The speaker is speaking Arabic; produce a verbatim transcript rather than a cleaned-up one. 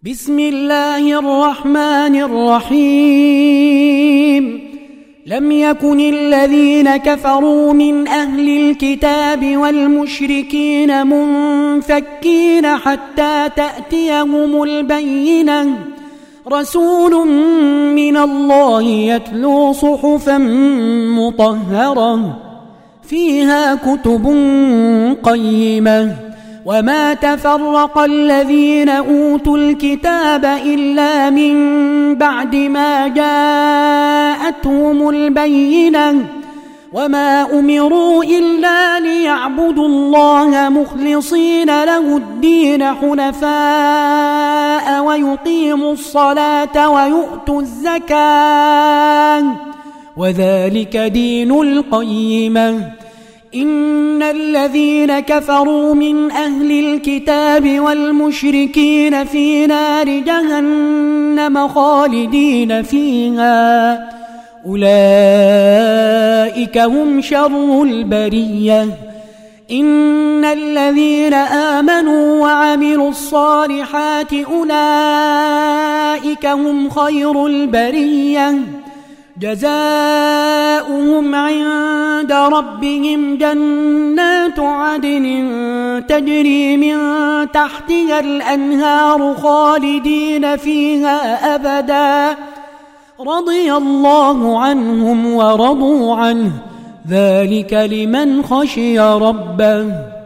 بسم الله الرحمن الرحيم. لم يكن الذين كفروا من أهل الكتاب والمشركين منفكين حتى تأتيهم البينة، رسول من الله يتلو صحفا مطهرة فيها كتب قيمة، وما تفرق الذين أوتوا الكتاب إلا من بعد ما جاءتهم البينة، وما أمروا إلا ليعبدوا الله مخلصين له الدين حنفاء ويقيموا الصلاة ويؤتوا الزكاة، وذلك دين القيمة. إن الذين كفروا من أهل الكتاب والمشركين في نار جهنم خالدين فيها، أولئك هم شر البرية. إن الذين آمنوا وعملوا الصالحات أولئك هم خير البرية، جزاؤهم عند ربهم جنات عدن تجري من تحتها الأنهار خالدين فيها أبدا، رضي الله عنهم ورضوا عنه، ذلك لمن خشي ربه.